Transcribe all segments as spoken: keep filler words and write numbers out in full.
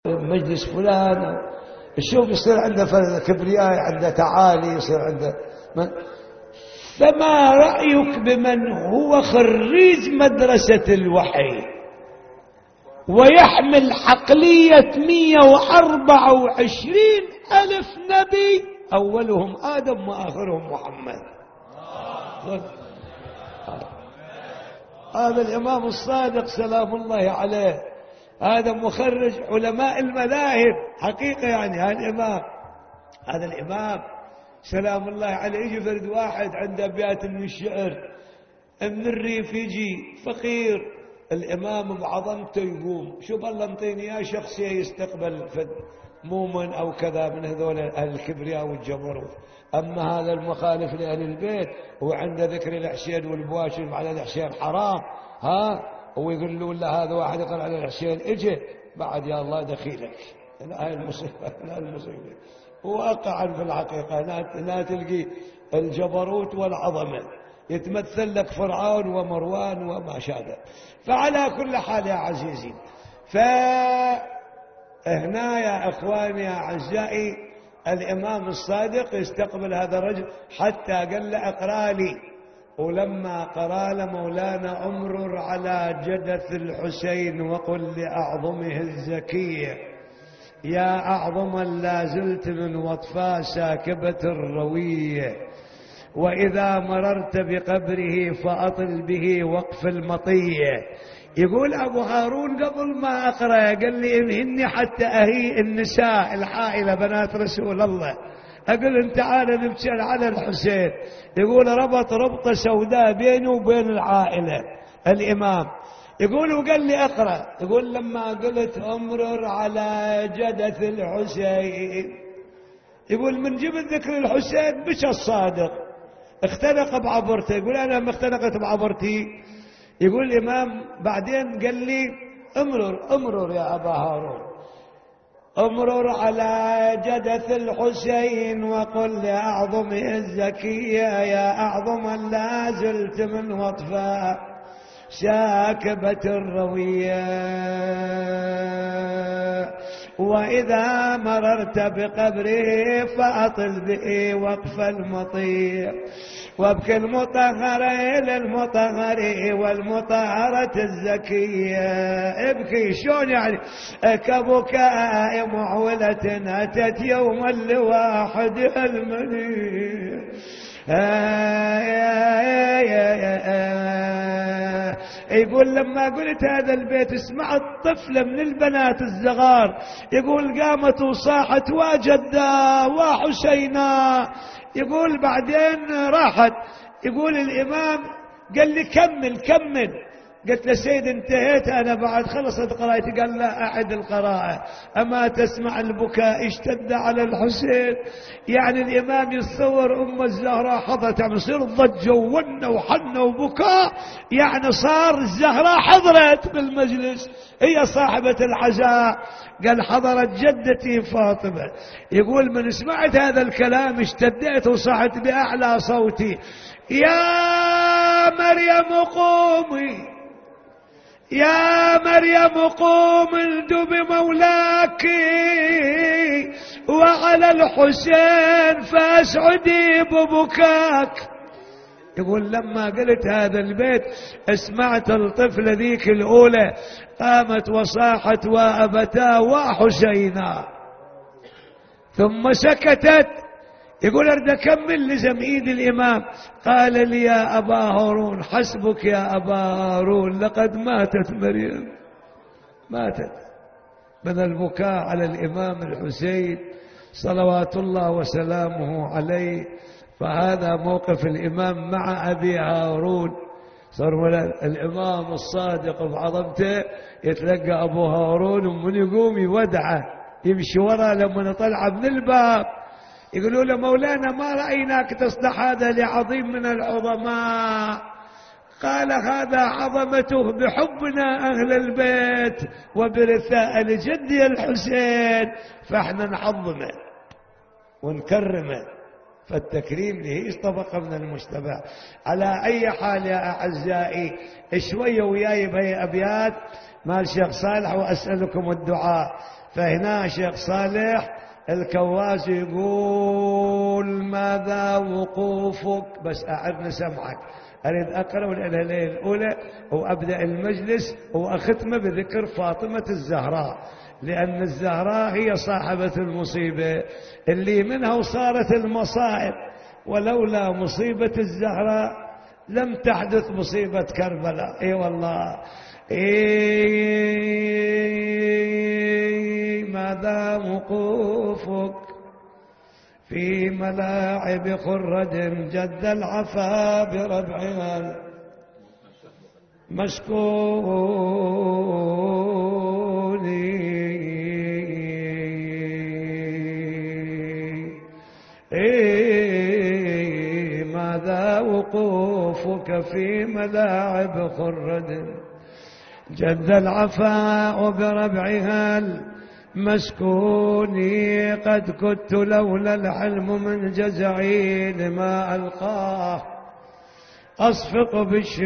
مجلس فلان، الشوف يصير عنده كبرياء، عنده تعالي، يصير عنده من. فما رأيك بمن هو خريج مدرسة الوحي ويحمل عقلية مئة وأربعة وعشرين ألف نبي، أولهم آدم وآخرهم محمد؟ هذا الإمام الصادق سلام الله عليه، هذا مخرج علماء المذاهب حقيقة. يعني هذا الإمام هذا الإمام سلام الله عليه يجي فرد واحد عنده أبيات من الشعر من الريف، يجي فقير، الإمام بعظمته يقوم شوف الله انطيني يا شخصية يستقبل فد مؤمن أو كذا من هذول أهل الكبرياء والجبروت. أما هذا المخالف لأهل البيت هو عنده ذكر الحسين والبواشر على الحسين حرام، ها ويقول له لا هذا واحد يقول على الحسين اجي بعد يا الله دخيلك. لا المصيبة، لا المصيبة واقعا في الحقيقة لا تلقي الجبروت والعظمة، يتمثل لك فرعون ومروان وما شابه. فعلى كل حال يا عزيزي، فهنا يا اخواني يا اعزائي الامام الصادق يستقبل هذا الرجل حتى قال له اقرا لي، ولما قرا له مولانا امرر على جدث الحسين وقل لاعظمه الزكيه يا اعظما لا زلت من وطفا ساكبه الرويه، وإذا مررت بقبره فأطل به وقف المطية. يقول أبو هارون قبل ما أقرأ قال لي إنهني حتى أهي النساء الحائلة بنات رسول الله، أقول أنت تعال نبكي على الحسين. يقول ربط ربطة سوداء بينه وبين العائلة الإمام. يقول وقال لي أقرأ، يقول لما قلت أمرر على جدث الحسين، يقول من جبت ذكر الحسين بش الصادق اختنق بعبرته. يقول أنا ما اختنقت بعبرتي. يقول الإمام بعدين قال لي امرر امرر يا أبا هارون، امرر على جدث الحسين وقل لأعظمه الزكية يا أعظم لا زلت من وطفا شاكبة الروية، وإذا مررت بقبره فأطل به وقف المطير، وابكي المطهر إلى المطهر والمطهرة الزكية. ابكي شلون يعني؟ كبكاء معولة أتت يوما لواحد المنير. يقول لما قلت هذا البيت سمعت طفلة من البنات الصغار يقول قامت وصاحت وجدا وحسينا. يقول بعدين راحت. يقول الإمام قال لي كمل كمل. قلت له سيد انتهيت أنا بعد خلصت قراءتي. قال لا أعد القراءة. أما تسمع البكاء اشتد على الحسين. يعني الإمام يتصور أم الزهراء حضرت، يعني يصير ضجة وونه وحنه وبكاء، يعني صار الزهراء حضرت بالمجلس، هي صاحبة العزاء. قال حضرت جدتي فاطمة. يقول من سمعت هذا الكلام اشتديت وصحت بأعلى صوتي يا مريم قومي يا مريم قوم الدب مولاك وعلى الحسين فاسعدي ببكاك. يقول لما قلت هذا البيت اسمعت الطفلة ذيك الأولى قامت وصاحت وأبتا وحسينا ثم سكتت. يقول ارد اكمل لزم ايد الامام. قال لي يا ابا هارون حسبك يا ابا هارون لقد ماتت مريم، ماتت من البكاء على الامام الحسين صلوات الله وسلامه عليه. فهذا موقف الامام مع ابي هارون. صار الامام الصادق بعظمته يتلقى ابو هارون ومن يقوم يودعه يمشي ورا لما طلع من الباب. يقولوا له مولانا ما رأيناك تصلح هذا لعظيم من العظماء. قال هذا عظمته بحبنا أهل البيت وبرثاء لجدي الحسين، فاحنا نعظمه ونكرمه، فالتكريم له طبقة من المجتمع. على أي حال يا أعزائي شوية وياي بهي أبيات مال شيخ صالح وأسألكم الدعاء. فهنا شيخ صالح الكواز يقول ماذا وقوفك، بس أعرنا سمعك، أريد أقرأ الهلالين الأولى وأبدأ المجلس وأختمه بذكر فاطمة الزهراء، لأن الزهراء هي صاحبة المصيبة اللي منها وصارت المصائب، ولولا مصيبة الزهراء لم تحدث مصيبة كربلاء. اي والله. إيه ماذا وقوفك في ملاعب خرد جد العفا بربعها مشكوني. إيه ماذا وقوفك في ملاعب خرد جد العفاء بربعها المسكوني. قد كنت لولا الحلم من جزعي لما ألقاه أصفق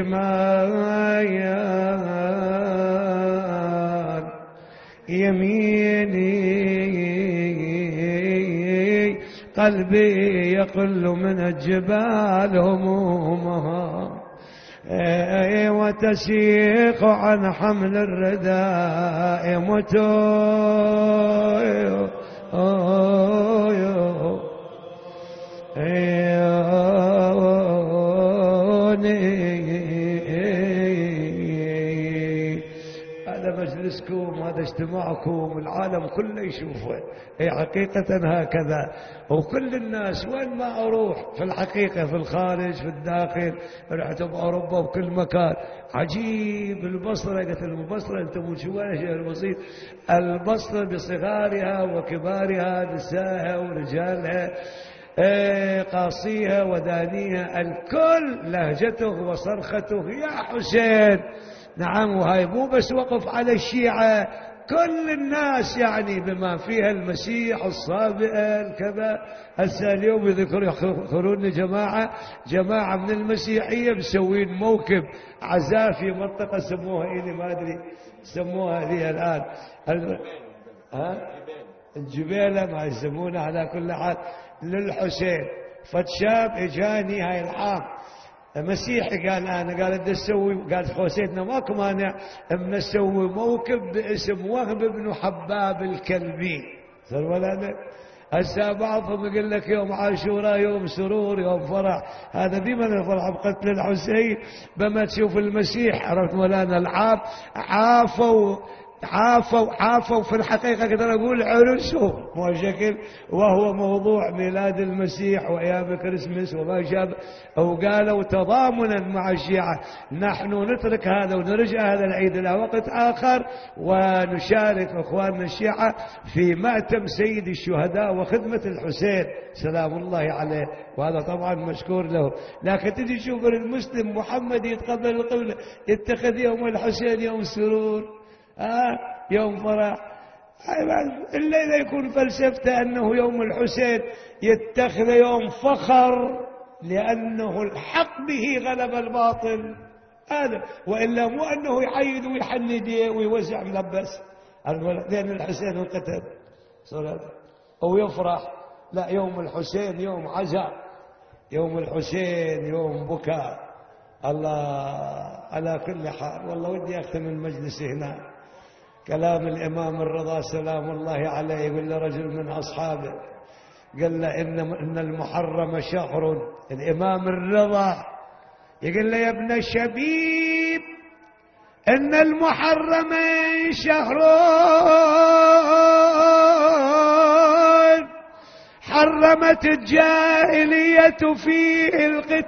بالشمال يميني. قلبي يقل من الجبال همومها وتسيق عن حمل الرداء متوي. هذا مجلسكم، هذا اجتماعكم، العالم كله يشوفه. هي حقيقة هكذا، وكل الناس وين ما أروح في الحقيقة، في الخارج في الداخل، رحت بأوروبا وكل مكان، عجيب. البصرة قلت البصرة أنتم شوية شيء بسيط، البصرة بصغارها وكبارها، نسائها ورجالها، قاصيها ودانيها، الكل لهجته وصرخته يا حسين. نعم. وهاي مو بس وقف على الشيعة، كل الناس يعني بما فيها المسيح الصابئ كذا. هسه اليوم يذكرون جماعة جماعة من المسيحية مسوين موكب عزاء في منطقة سموها إلي ما أدري سموها ذي الآن ها الجبيلة ما يسمونها. على كل حال للحسين. فشاب اجاني هاي العام مسيحي، قال انا قال بدي اسوي، قال خوسيتنا ماكو مانع اما نسوي موكب باسم وهب بن حباب الكلبي. صار ولا هسه بعضهم يقول لك يوم عاشوراء يوم سرور يوم فرح، هذا بمن الفرح بقتل الحسين بما تشوف المسيح. عرفت مولانا العاب عافوا عافوا عافوا في الحقيقة اقدر اقول عرسوا مو شكل، وهو موضوع ميلاد المسيح وايام كريسمس وما شابه. وقالوا تضامنا مع الشيعة نحن نترك هذا ونرجع هذا العيد الى وقت اخر ونشارك اخواننا الشيعة في مأتم سيد الشهداء وخدمة الحسين سلام الله عليه، وهذا طبعا مشكور له. لكن تجي تشوف المسلم محمد يتقبل القبلة يتخذ يوم الحسين يوم سرور آه يوم فرح، إلا إذا يكون فلسفته أنه يوم الحسين يتخذ يوم فخر لأنه الحق به غلب الباطل، هذا. وإلا مو أنه يحيد ويحن يديه ويوزع ملبس، لأن الحسين انقتل أو يفرح. لا، يوم الحسين يوم عزاء، يوم الحسين يوم بكاء. الله. على كل حال والله ودي أختم المجلس هنا. كلام الإمام الرضا سلام الله عليه، يقول لرجل من أصحابه، قال له إن, إن المحرم شهر. الإمام الرضا يقول له يا ابن الشبيب إن المحرم شهر حرمت الجاهلية فيه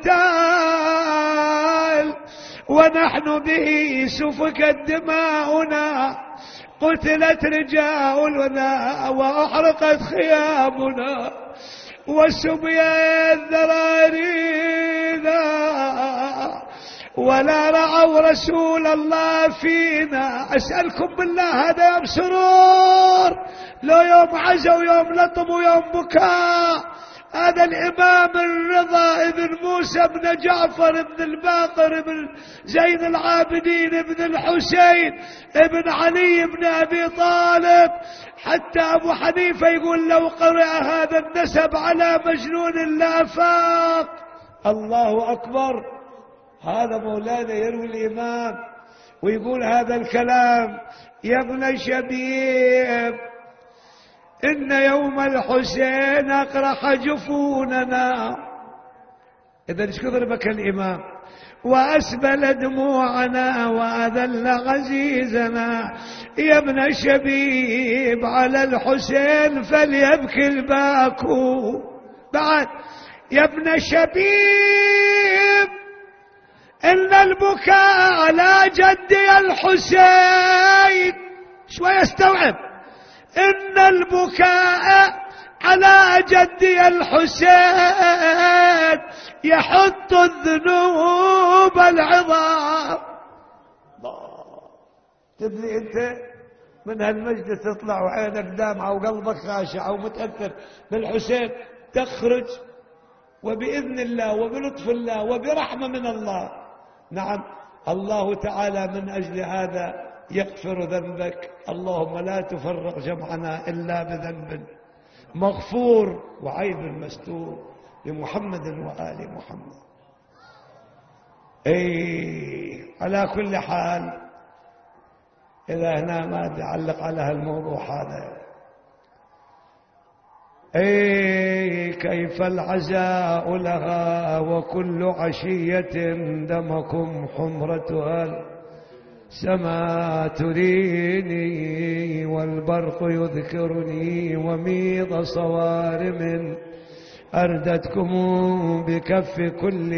القتال ونحن به سفكت دماؤنا، قتلت رجالنا وأحرقت خيامنا وسبيت ذرارينا ولا رعوا رسول الله فينا. أسألكم بالله هذا يوم سرور لو يوم عزا ويوم لطم ويوم بكاء هذا الإمام الرضا ابن موسى بن جعفر بن الباقر بن زين العابدين بن الحسين ابن علي بن أبي طالب. حتى أبو حنيفة يقول لو قرأ هذا النسب على مجنون لأفاق. الله أكبر. هذا مولانا يروي الإمام ويقول هذا الكلام: يا ابن شبيب إن يوم الحسين أقرح جفوننا. إذا ايش كثر بكى الإمام وأسبل دموعنا وأذل عزيزنا. يا ابن شبيب على الحسين فليبكي الباكو. بعد: يا ابن شبيب إن البكاء على جدي الحسين. شوي استوعب. إن البكاء على جدي الحسين يحط الذنوب العظام. تدري انت من هالمجلس تطلع وعينك دامعة وقلبك خاشع ومتأثر بالحسين، تخرج وبإذن الله وبلطف الله وبرحمة من الله. نعم الله تعالى من أجل هذا يغفر ذنبك. اللهم لا تفرق جمعنا إلا بذنب مغفور وعيب مستور لمحمد وآل محمد. اي على كل حال، إذا هنا ما تعلق على هالموضوع هذا. اي كيف العزاء لها وكل عشية دمكم حمرتها سما تريني والبرق يذكرني وميض صوارم أردتكم بكف كل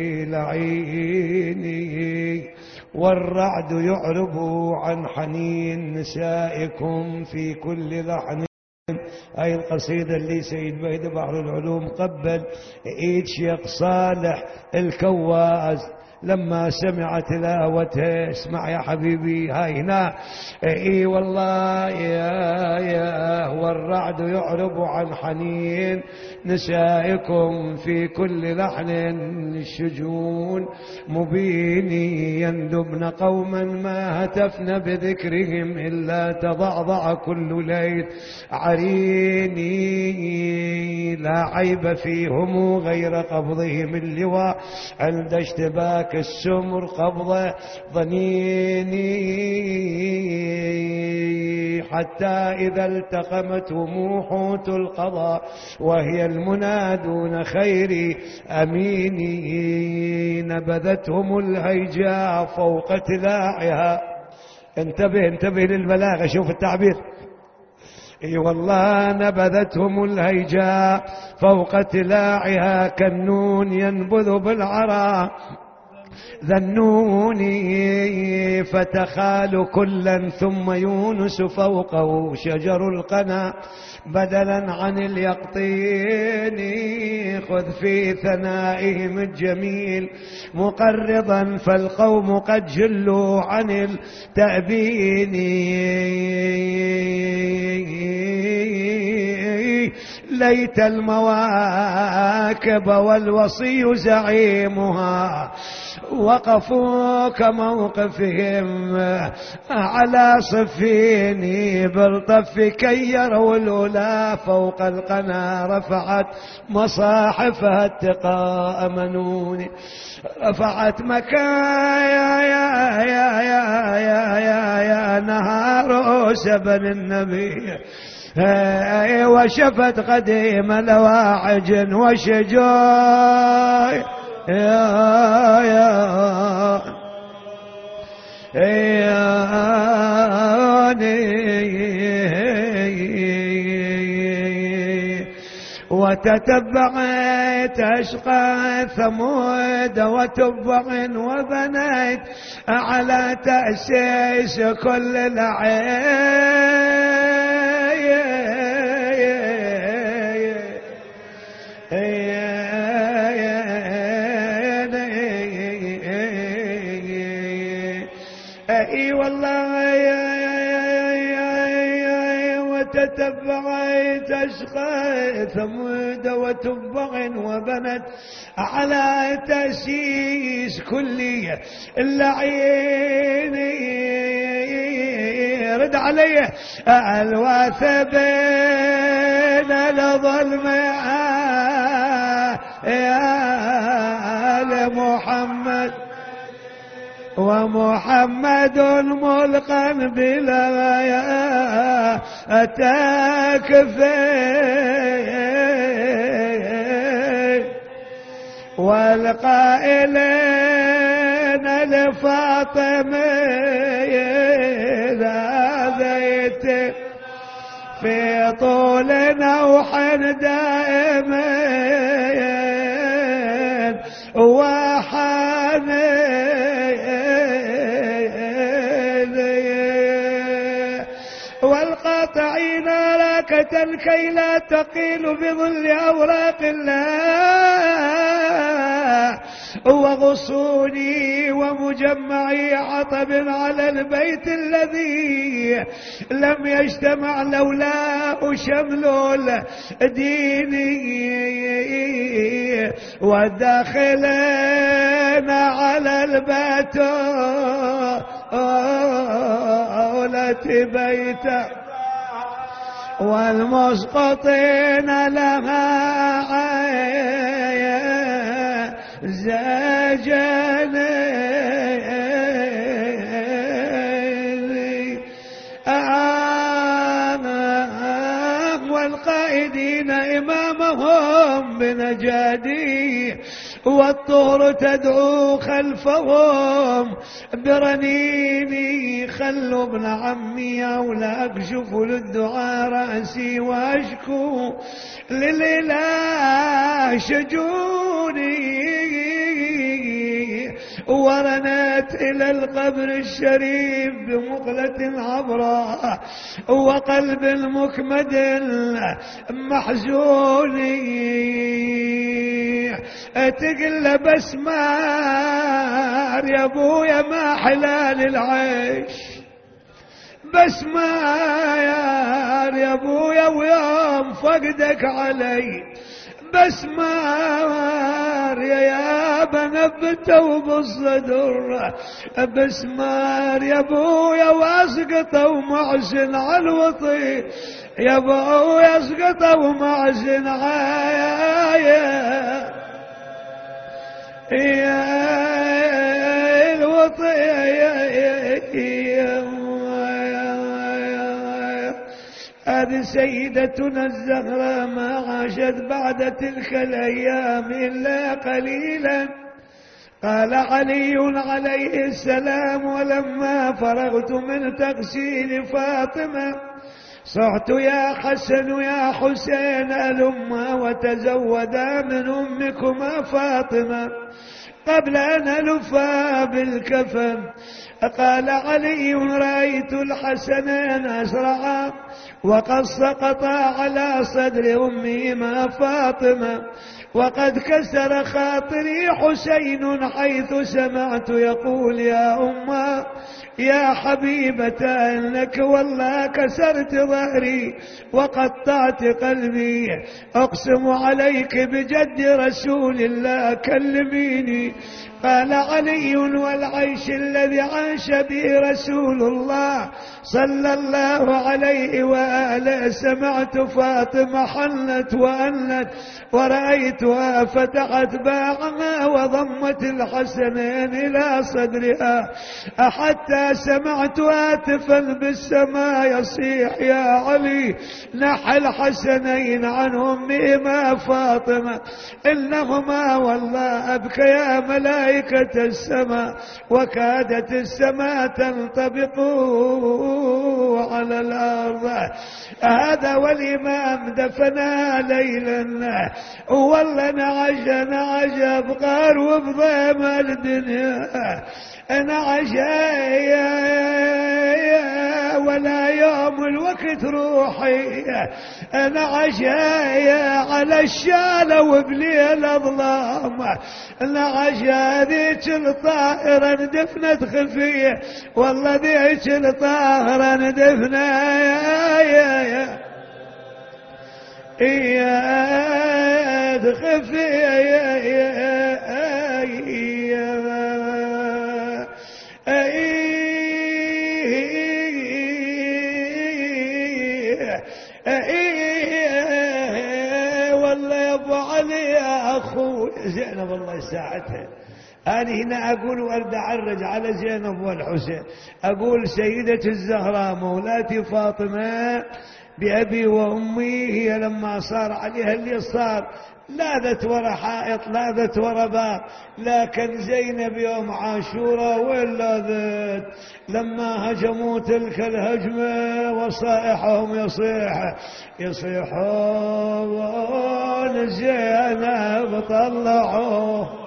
لعيني والرعد يعرب عن حنين نسائكم في كل لحن. هاي القصيدة اللي سيد بيد بحر العلوم قبل ايد شيخ صالح الكواز لما سمع تلاوته. اسمع يا حبيبي هاي هنا. اي والله يا يا والرعد يعرب عن حنين نسائكم في كل لحن الشجون مبيني يندبن قوما ما هتفن بذكرهم إلا تضعضع كل ليل عريني لا عيب فيهم غير قبضهم اللواء عند اشتباك السمر قبضة ظنيني حتى إذا التقمتهم حوت القضاء وهي المنادون خيري أميني نبذتهم الهيجاء فوق تلاعها. انتبه انتبه للبلاغة، شوف التعبير. اي والله نبذتهم الهيجاء فوق تلاعها كالنون ينبذ بالعراء ذنوني فتخال كلا ثم يونس فوقه شجر القنا بدلا عن اليقطين خذ في ثنائهم الجميل مقرضا فالقوم قد جلوا عن التأبين ليت المواكب والوصي زعيمها وقفوا كموقفهم على صفيني بالطف كي يروا الأولى فوق القنا رفعت مصاحفها اتقاء منوني رفعت مكان يا يا يا يا يا يا يا نهار سبن النبي وشفت قديم لواعج وشجاي يا يا يا وتتبعت أشقى ثمود وتبع وبنيت على تأسيس كل العين تبعت أشقى ثمود وتبع وبنت على تأسيس كلية اللعين رد عليه الواث بين الظلم يا محمد ومحمد ملقا بلا تكفي والقائلين لفاطمة ذات في طول نوح دائما وحنين والقاطعين راكة كي لا تقيل بظل أوراق الله وغصوني ومجمعي عطب على البيت الذي لم يجتمع لولا شمل ديني والداخلين على البتولة بيتا والمسقطين لها زاجني والقائدين إمامهم بنجادي والطهر تدعو خلفهم برنيني خلوا ابن عمي أو لا أكشف للدعاء رأسي وأشكو للإله شجوني ورنت إلى القبر الشريف بمقلة عبراء وقلب مكمد محزوني تقل بسمار يا ابويا ما حلال العيش بسمار يا ابويا ويوم فقدك علي بسمار يا يابا نبته بالصدر بسمار يا ابويا واسقطه ومعزن على الوطي يا ابويا اسقطه ومعزن عايا يا الوطي هذه سيدتنا الزهراء ما عاشت بعد تلك الأيام إلا قليلا. قال علي عليه السلام: ولما فرغت من تغسيل فاطمة صعت يا حسن يا حسين ألما وتزودا من أمكما فاطمة قبل أن ألفا بالكفن. قال علي: رأيت الحسنين أسرعا وقد سقطا على صدر أمهما فاطمة، وقد كسر خاطري حسين حيث سمعت يقول: يا أمه يا حبيبة إنك والله كسرت ظهري وقطعت قلبي، أقسم عليك بجد رسول الله كلميني. قال علي: والعيش الذي عاش به رسول الله صلى الله عليه وآله سمعت فاطمة حلت وأنت ورأيتها فتحت باعها وضمت الحسنين إلى صدرها حتى سمعت هاتفا بالسماء يصيح: يا علي نحى الحسنين عن أمهما فاطمة إنهما والله أبكيا ملائكة السماء وكادت السماء تنطبق على الأرض. هذا والإمام دفنا ليلا والله نعج نعجب قار وبضيم الدنيا نعجا ولا يوم الوقت روحي نعجا على الشالة وبليل الظلام نعجا ذيك الطائرة ندفنت خفية والله ذيك الطائرة ندفنت يا خفي والله يا ابو علي يا اخو زينب الله يساعدها. أنا هنا أقول وأرد أعرج على زينب والحسين، أقول سيدة الزهراء مولاتي فاطمة بأبي وأمي، هي لما صار عليها اللي صار لاذت ورا حائط لاذت ورا باب، لكن زينب يوم عاشوراء وين لاذت؟ لما هجموا تلك الهجمة وصائحهم يصيح يصيحون زينب طلعوه.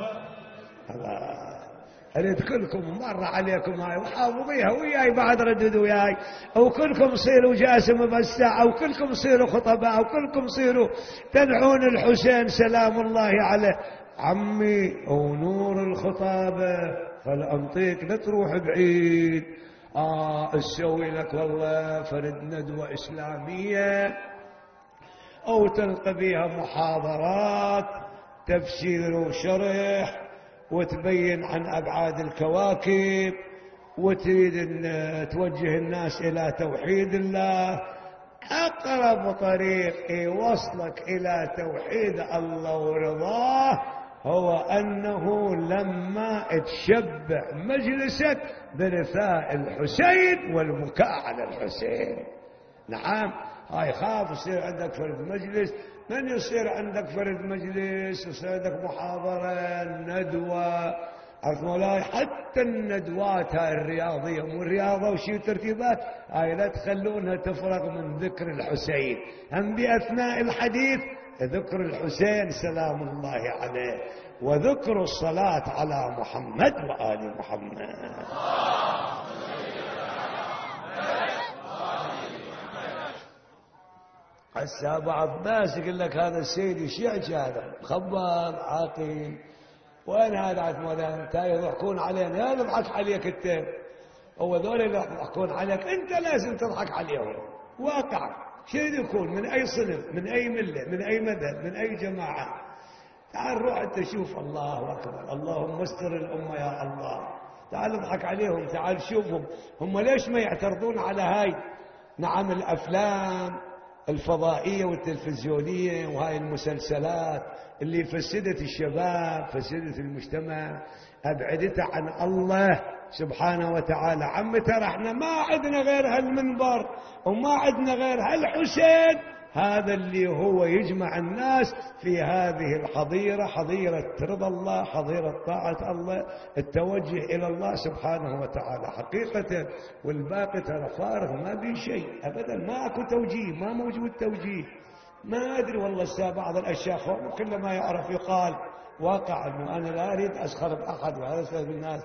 أريد كلكم مرة عليكم هاي وحافظيها وياي بعد رددوا وياي، أو كلكم صيروا جاسم بساعة، أو كلكم صيروا خطباء، أو كلكم صيروا تدعون الحسين سلام الله عليه. عمي ونور الخطابة فالأنطيك لا تروح بعيد، آه اسوي لك والله فرد ندوة إسلامية أو تلقى بيها محاضرات تفسير وشرح وتبين عن أبعاد الكواكب، وتريد أن توجه الناس إلى توحيد الله. أقرب طريق يوصلك إلى توحيد الله ورضاه هو أنه لما تشبع مجلسك برثاء الحسين والبكاء على الحسين. نعم، هاي خاف يصير عندك فرد مجلس، من يصير عندك فرد مجلس يصير عندك محاضرة ندوة، عرفت مولاي؟ حتى الندوات هاي الرياضية مو الرياضة وشي ترتيبات هاي لا تخلونها تفرغ من ذكر الحسين، هم بأثناء الحديث ذكر الحسين سلام الله عليه، وذكر الصلاة على محمد وآل محمد. هسه بعض الناس يقول لك هذا السيد الشيعي هذا مخبر عاقل، وين هذا عاد مولانا؟ انت يضحكون علينا، يا يضحك عليك انت، هو ذول اللي يضحكون عليك، انت لازم تضحك عليهم. واقع شيء يكون من اي صنف، من اي مله، من اي مذهب، من اي جماعه، تعال روح انت شوف. الله اكبر، اللهم استر الامه يا الله. تعال اضحك عليهم، تعال شوفهم هم ليش ما يعترضون على هاي نعم الافلام الفضائية والتلفزيونية وهاي المسلسلات اللي فسدت الشباب، فسدت المجتمع، أبعدته عن الله سبحانه وتعالى. عم ترى احنا ما عندنا غير هالمنبر وما عندنا غير هالحسين، هذا اللي هو يجمع الناس في هذه الحظيرة، حظيرة رضا الله، حظيرة طاعة الله، التوجه إلى الله سبحانه وتعالى حقيقة. والباقي ترى فارغ ما بي شيء أبدا، ما أكو توجيه، ما موجود توجيه. ما أدري والله الساعة بعض الأشياء وكل ما يعرف يقال. واقع أنه أنا لا أريد أسخر بأحد وأسخر بالناس،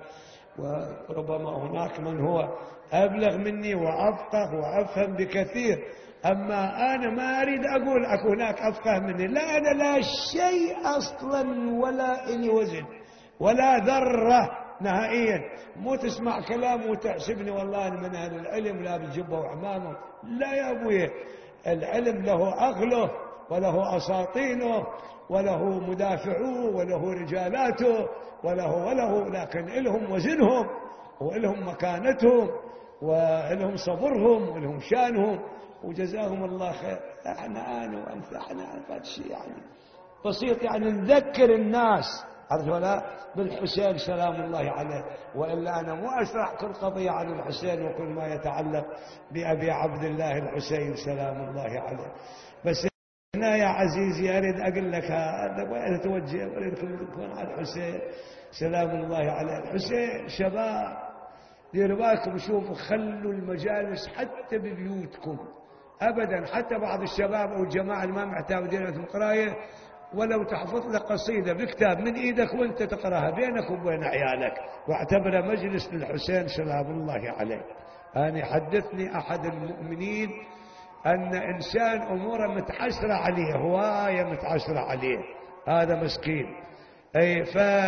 وربما هناك من هو أبلغ مني وأفقه وأفهم بكثير، أما أنا ما أريد أقول أكو هناك أفقه مني، لا أنا لا شيء أصلا ولا إلي وزن ولا ذرة نهائيا. مو تسمع كلام وتحسبني والله أنا من أهل العلم لا بالجبة وعمامه، لا يا أبوي، العلم له أغله وله أساطينه وله مدافعوه وله رجالاته وله وله لكن إلهم وزنهم وإلهم مكانتهم وإلهم صبرهم وإلهم شانهم، وجزاهم الله خير. احنا انا وانت احنا هذا شيء يعني بسيط، يعني نذكر الناس عرفت ولا بالحسين سلام الله عليه. والا انا مو اشرح كل قضيه عن الحسين وكل ما يتعلق بابي عبد الله الحسين سلام الله عليه. بس هنا يا عزيزي اريد اقول لك هذا وين توجه، اريدكم تكون على الحسين سلام الله عليه. الحسين شباب ديروا بالكم، شوفوا خلوا المجالس حتى ببيوتكم ابدا، حتى بعض الشباب او الجماعه اللي ما معتادين في القرايه، ولو تحفظ لك قصيده بكتاب من ايدك وانت تقراها بينك وبين عيالك، واعتبره مجلس للحسين سلام الله عليه. انا حدثني احد المؤمنين ان انسان اموره متعسره عليه، هوايه متعسره عليه، هذا مسكين. اي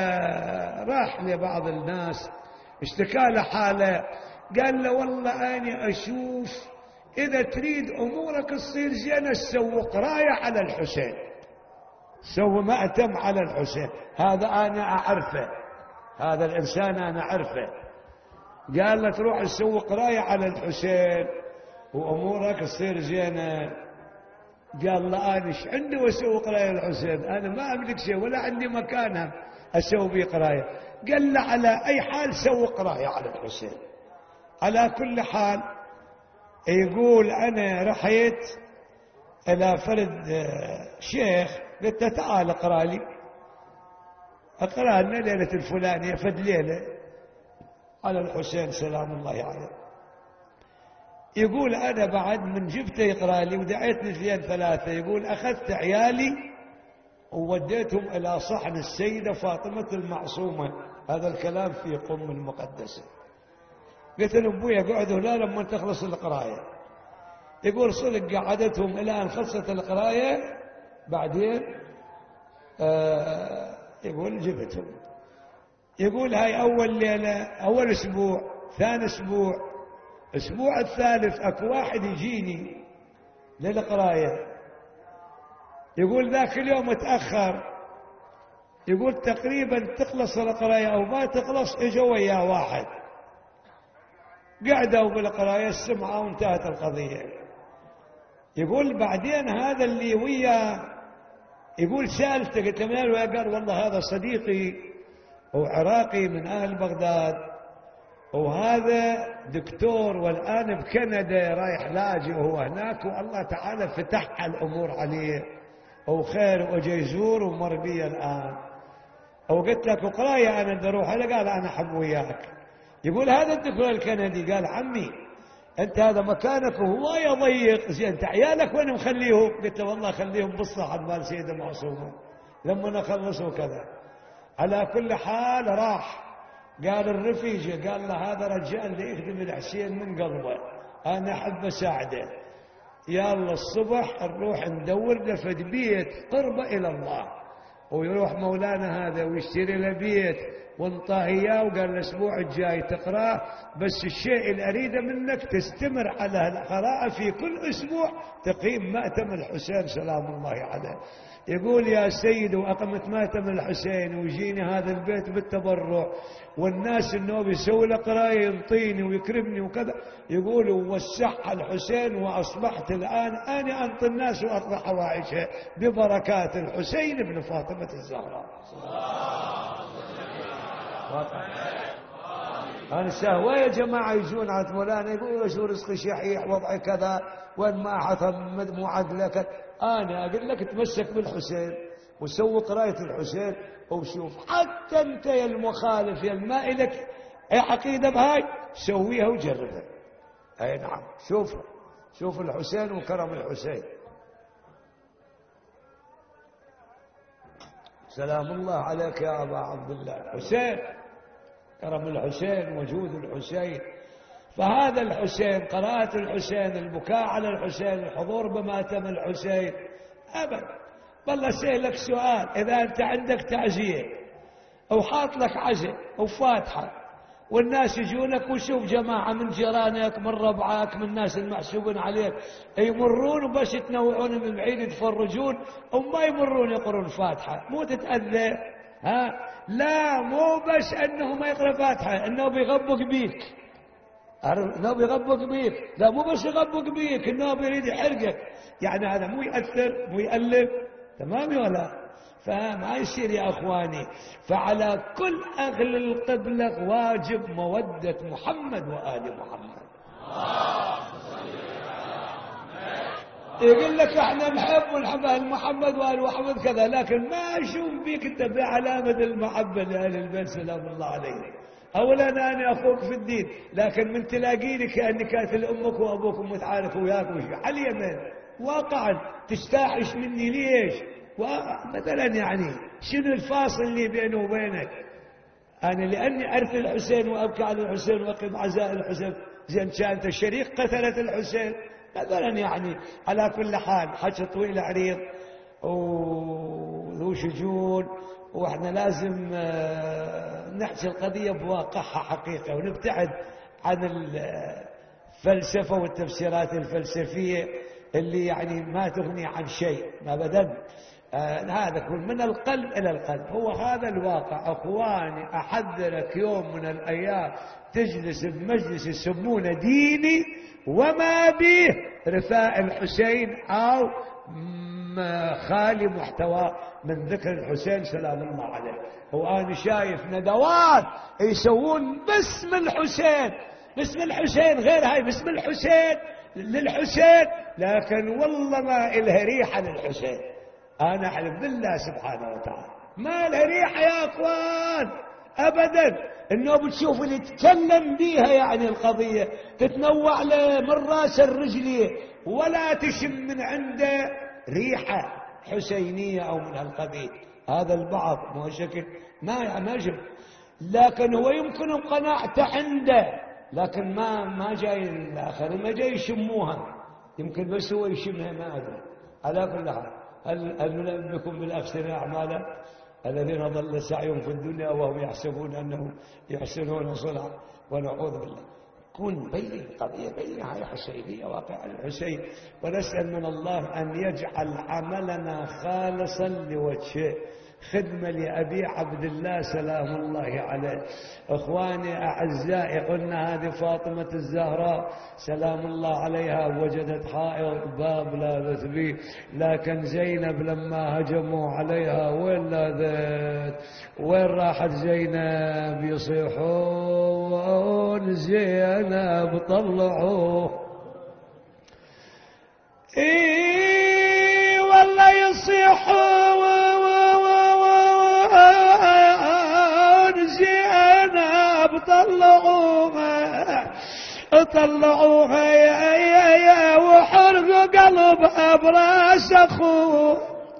فراح لبعض الناس اشتكى له حاله، قال له والله أنا أشوف إذا تريد أمورك تصير زينة سوي قراية على الحسين، سوي مأتم على الحسين. هذا أنا أعرفه، هذا الإنسان أنا أعرفه. قال له تروح تسوي قراية على الحسين وأمورك تصير زينة. قال له أنا إيش عندي وأسوي قراية الحسين؟ أنا ما أملك شيء ولا عندي مكانها أسوي بيه قراية. قال له على أي حال سوي قراية على الحسين. على كل حال يقول أنا رحيت إلى فرد شيخ قلت له تعال اقرأ لي، اقرأ لنا ليلة الفلانية فد ليلة على الحسين سلام الله عليه. يقول أنا بعد من جبته يقرأ لي ودعيتني اثنين ثلاثة، يقول أخذت عيالي ووديتهم إلى صحن السيدة فاطمة المعصومة. هذا الكلام في قم المقدسة. قلت له أبويا قعدوا لا لما تخلص القراية. يقول صدق قعدتهم إلى أن خلصت القراية، بعدين آه يقول جبتهم. يقول هاي أول ليلة، أول أسبوع، ثاني أسبوع، أسبوع الثالث أكو واحد يجيني للقراية. يقول ذاك اليوم متأخر، يقول تقريبا تخلص القراية أو ما تخلص، إجوا وياه واحد قعدوا بالقراية السمعة وانتهت القضية. يقول بعدين هذا اللي وياه يقول سألته قلت له من وياه؟ قال والله هذا صديقي وعراقي من أهل بغداد، وهذا دكتور والآن بكندا رايح لاجئ وهو هناك، والله تعالى فتح الأمور عليه وخير وجاي يزور ومر بي الآن. وقلت لك وقراية أنا بدي أروح. قال أنا أحب وياك. يقول هذا الدكتور الكندي قال عمي أنت هذا مكانك وهو يضيق، زين أنت عيالك وين مخليهم؟ قلت له والله خليهم بالصحن مال سيدة معصومة لما نخلصوا كذا. على كل حال راح قال الرفيجة قال له هذا رجال اللي يخدم الحسين من قلبه، أنا أحب أساعده. يلا الصبح نروح ندور له فد بيت قربة إلى الله، ويروح مولانا هذا ويشتري له بيت وانطاه اياه. وقال الاسبوع الجاي تقراه، بس الشيء اللي اريده منك تستمر على القراءة في كل اسبوع تقيم مأتم الحسين سلام الله عليه. يقول يا سيد وأقمت ماتم الحسين ويجيني هذا البيت بالتبرع، والناس انه بيسوي له قرايه ينطيني ويكرمني وكذا. يقول ووسعها الحسين واصبحت الان انا انطي الناس واقضي حوائجها ببركات الحسين بن فاطمه الزهراء. انا سهوة يا جماعه يجون على مولانا يقولوا شو رزقي شحيح وضعي كذا وين ما حصل معدله كذا. أنا أقول لك تمسك بالحسين وسوي قراية الحسين وشوف، حتى أنت يا المخالف يا ما إلك أي عقيدة بهاي سويها وجربها. أي نعم، شوف شوف الحسين وكرم الحسين سلام الله عليك يا أبا عبد الله. حسين كرم الحسين وجود الحسين. فهذا الحسين، قراءة الحسين، البكاء على الحسين، الحضور بماتم الحسين أبدا. والله سألك سؤال، إذا أنت عندك تعزية أو حاط لك عزاء أو فاتحة والناس يجونك وشوف جماعة من جيرانك من ربعك من الناس المحسوبين عليك يمرون وبس يتنوعون من بعيد يتفرجون أو ما يمرون يقرون فاتحة، مو تتأذى؟ ها لا، مو بس أنه ما يقرأ فاتحة، أنه بيغبق بيك، انه بيغبق بيك. لا مو بس يغبق بيك، انه بيريد يحرقك. يعني هذا مو يأثر مو يألف، تمام ولا؟ فما يصير يا اخواني. فعلى كل اهل القبلة واجب مودة محمد وآل محمد. يقول لك احنا نحب ونحب اهل محمد وآل محمد كذا، لكن ما اشوف بيك انت بعلامة المحبة لأهل البيت سلام الله عليهم. أولا أنا أخوك في الدين، لكن من تلاقيني كأني كاتل أمك وأبوك متعارك وياك وش على اليمين واقعا تستاحش مني ليش؟ مثلا يعني شنو الفاصل اللي بينه وبينك؟ أنا لأني أعرف الحسين وأبكي على الحسين وأقيم عزاء الحسين، زين كانت الشريك قتلت الحسين مثلا. يعني على كل حال حكي طويل عريض وذو شجون، واحنا لازم نحكي القضية بواقعها حقيقة ونبتعد عن فلسفة والتفسيرات الفلسفية اللي يعني ما تغني عن شيء أبدا. آه هذا كل من القلب إلى القلب، هو هذا الواقع. أخواني أحذرك يوم من الأيام تجلس بمجلس يسمونه ديني وما به رثاء الحسين أو خالي محتوى من ذكر الحسين سلام الله عليه. وأنا شايف ندوات يسوون باسم الحسين، باسم الحسين غير هاي، باسم الحسين للحسين، لكن والله ما إلها ريحة للحسين. أنا أحلف بالله سبحانه وتعالى ما لها ريحة يا أخوان أبدا. إنه بتشوف اللي يتكلم بيها يعني القضية تتنوع له من راس الرجلية ولا تشم من عنده ريحة حسينية أو من هالقبيل. هذا البعض مو شكل ما ما يشم، لكن هو يمكن قناعته عنده، لكن ما ما جاي الآخر ما جاي يشموها، يمكن بس هو يشمها ما أدري. على كل حال هل هل ننبئكم بالأخسرين أعمالا الذين ضل سعيهم في الدنيا وهم يحسبون أنهم يحسنون صنعا ونعوذ بالله. كن بين قضية بين هاي حسينية واقع الحسين، ونسأل من الله أن يجعل عملنا خالصا لوجهه، خدمة لأبي عبد الله سلام الله عليه. إخواني أعزائي، قلنا هذه فاطمة الزهراء سلام الله عليها وجدت حائط باب لاذت به، لكن زينب لما هجموا عليها وين لاذت؟ وين راحت زينب؟ يصيحون زينب طلعوه، إيه والله يصيحون طلعوها طلعوها يا يا يا وحرقوا قلبها براس اخوه،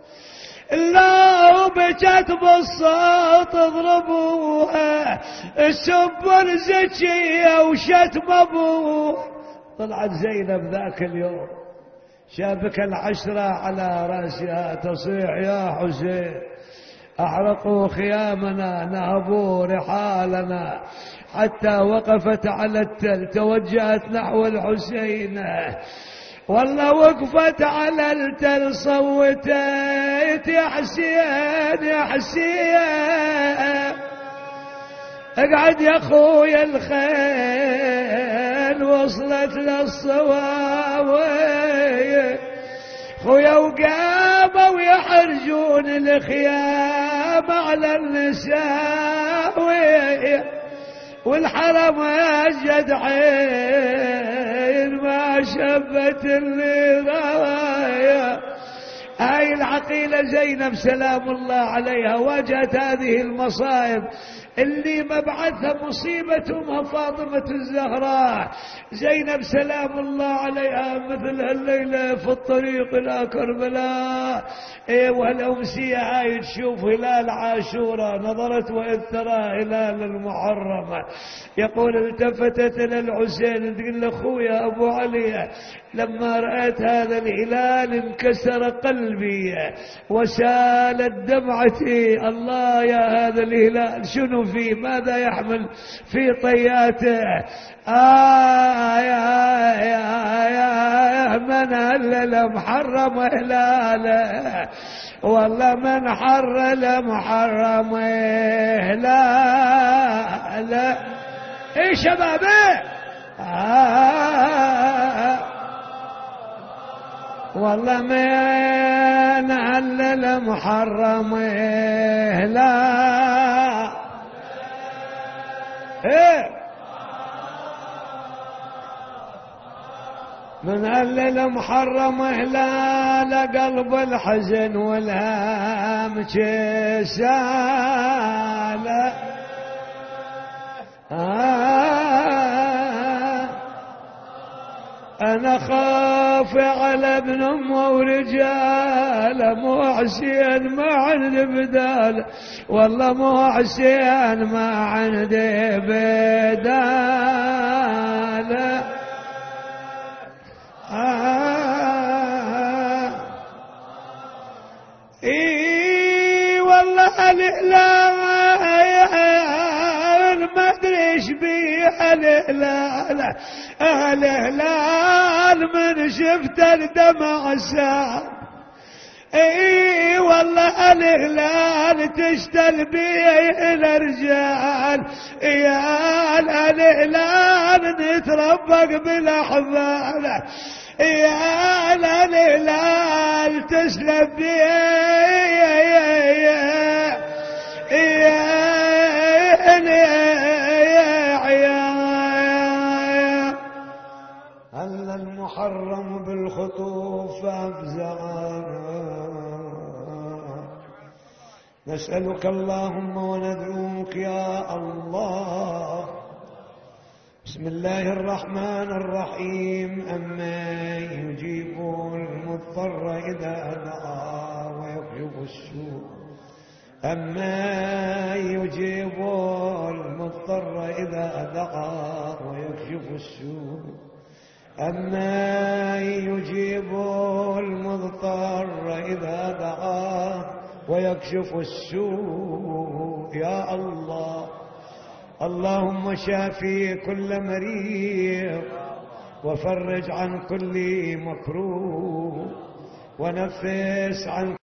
لو بجت بالصوت ضربوها السب زكية وشتم ابوه. طلعت زينب ذاك اليوم شابك العشرة على راسها تصيح يا حسين أحرقوا خيامنا نهبوا رحالنا، حتى وقفت على التل توجهت نحو الحسين، والله وقفت على التل صوتت يا حسين يا حسين اقعد يا اخويا الخيل وصلت للصواوي، خويا وقاموا يحرجون الخيام على النساء والحرم أجد عين ما شبت اللي رايا. هاي العقيلة زينب سلام الله عليها واجهت هذه المصائب اللي مبعثها مصيبتهم فاطمة الزهراء. زينب سلام الله عليها مثل هالليلة في الطريق إلى كربلاء، إيه وهالأمسية هاي تشوف هلال عاشوراء، نظرت وإذ ترى هلال المحرم، يقول التفتت إلى الحسين تقول له أخويا أبو علي لما رأيت هذا الهلال انكسر قلبي وسالت دمعتي، الله يا هذا الهلال شنو فيه؟ ماذا يحمل في طياته؟ آه يا يا يا من هلل محرم هلاله، والله من حرل محرم هلاله. ايه شبابي آه والله من هلل محرم هلاله. ايه من هلل محرم هلال قلب الحزن والهام جساله. آه أنا خاف على ابن أمه ورجاله، مو حسين ما عندي بدال، والله مو حسين ما عندي بدال. آه إيه والله الإعلان ما أدري إيش بيه الإعلان، أهل هلال من شفت الدمع سال. اي والله الهلال تشتل بيه الرجال، يا الهلال نتربق بالاحضان، يا الهلال تسلم بيه هل المحرم بالخطوف أفزعنا. نسألك اللهم وندعوك يا الله. بسم الله الرحمن الرحيم. أما يجيب المضطر إذا دعا ويكشف السوء، أما يجيب المضطر إذا دعا ويكشف السوء، أما يجيب المضطر إذا دعا ويكشف السوء. يا الله، اللهم شافي كل مريض وفرج عن كل مكروه ونفس عن